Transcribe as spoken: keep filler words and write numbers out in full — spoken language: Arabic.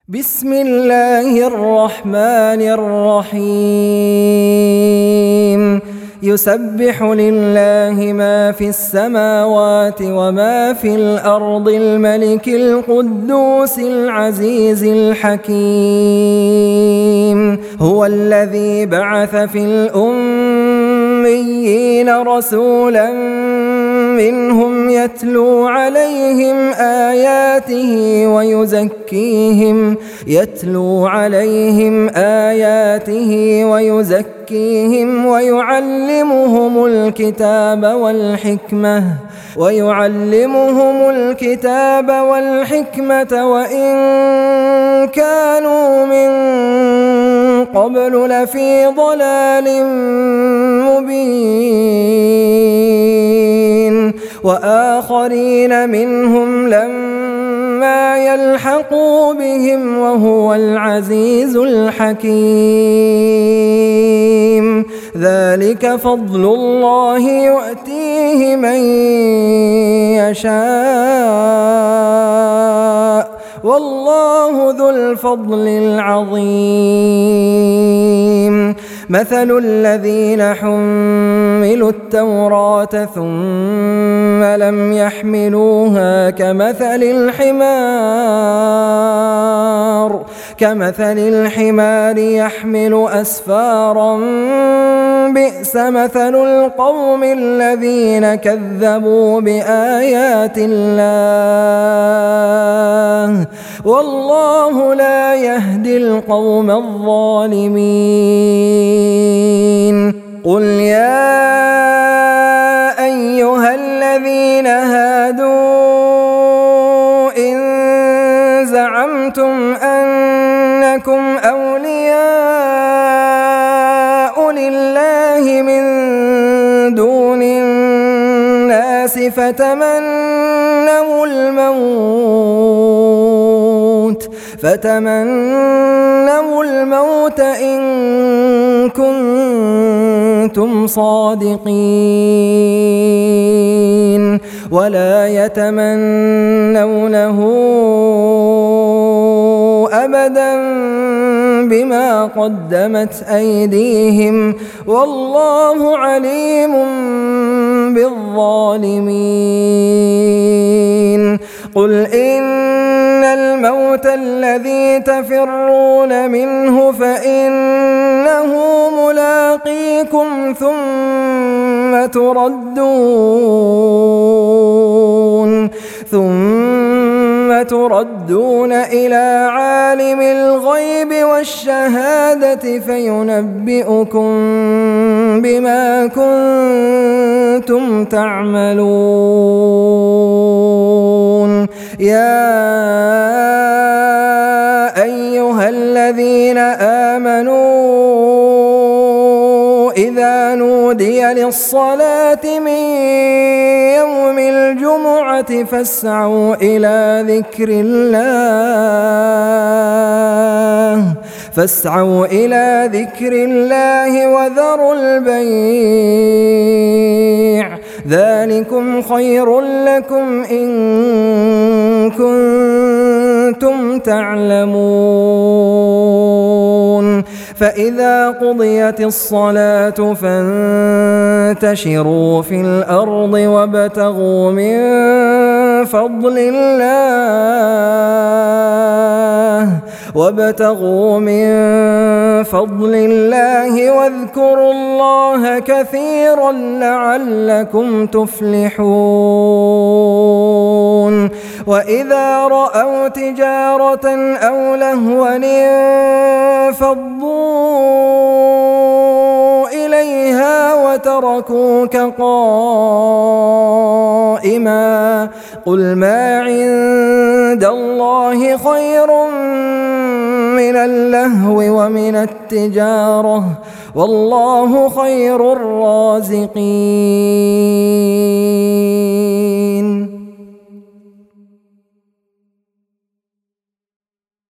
بسم الله الرحمن الرحيم يسبح لله ما في السماوات وما في الأرض الملك القدوس العزيز الحكيم هو الذي بعث في الأميين رسولا منهم يتلو عليهم آياته ويزكيهم يتلو عليهم آياته ويزكيهم ويعلمهم الكتاب والحكمة ويعلمهم الكتاب والحكمة وإن كانوا من قبل لفي ضلال مبين وآخرين منهم لما يلحقوا بهم وهو العزيز الحكيم ذلك فضل الله يؤتيه من يشاء والله ذو الفضل العظيم مثل الذين حملوا التوراة ثم لم يحملوها كمثل الحمار كمثل الحمار يحمل أسفارا بئس مثل القوم الذين كذبوا بآيات الله والله لا يهدي القوم الظالمين قل يا أيها الذين هادوا إن زعمتم أنكم أولياء لله من دون الناس فتمنوا الموت فتمنوا الموت إن كنتم صادقين ولا يتمنونه أبدا بما قدمت أيديهم والله عليم بالظالمين قل إن الموت الذي تفرون منه فإنه ملاقيكم ثم تردون ثم تردون إلى عالم الغيب والشهادة فينبئكم بما كنتم تعملون يا أيها الذين آمنوا إذا نودي للصلاة من يوم الجمعة فاسعوا إلى ذكر الله فاسعوا إلى ذكر الله وذروا البيع ذلكم خير لكم إن كنتم تعلمون فإذا قضيت الصلاة فانتشروا في الأرض وابتغوا من فضل الله وابتغوا من فضل الله واذكروا الله كثيرا لعلكم تفلحون وإذا رأوا تجارة أو لهوا انفضوا إليها وتركوك قائما قل ما عند الله خير من اللهو ومن التجارة والله خير الرازقين.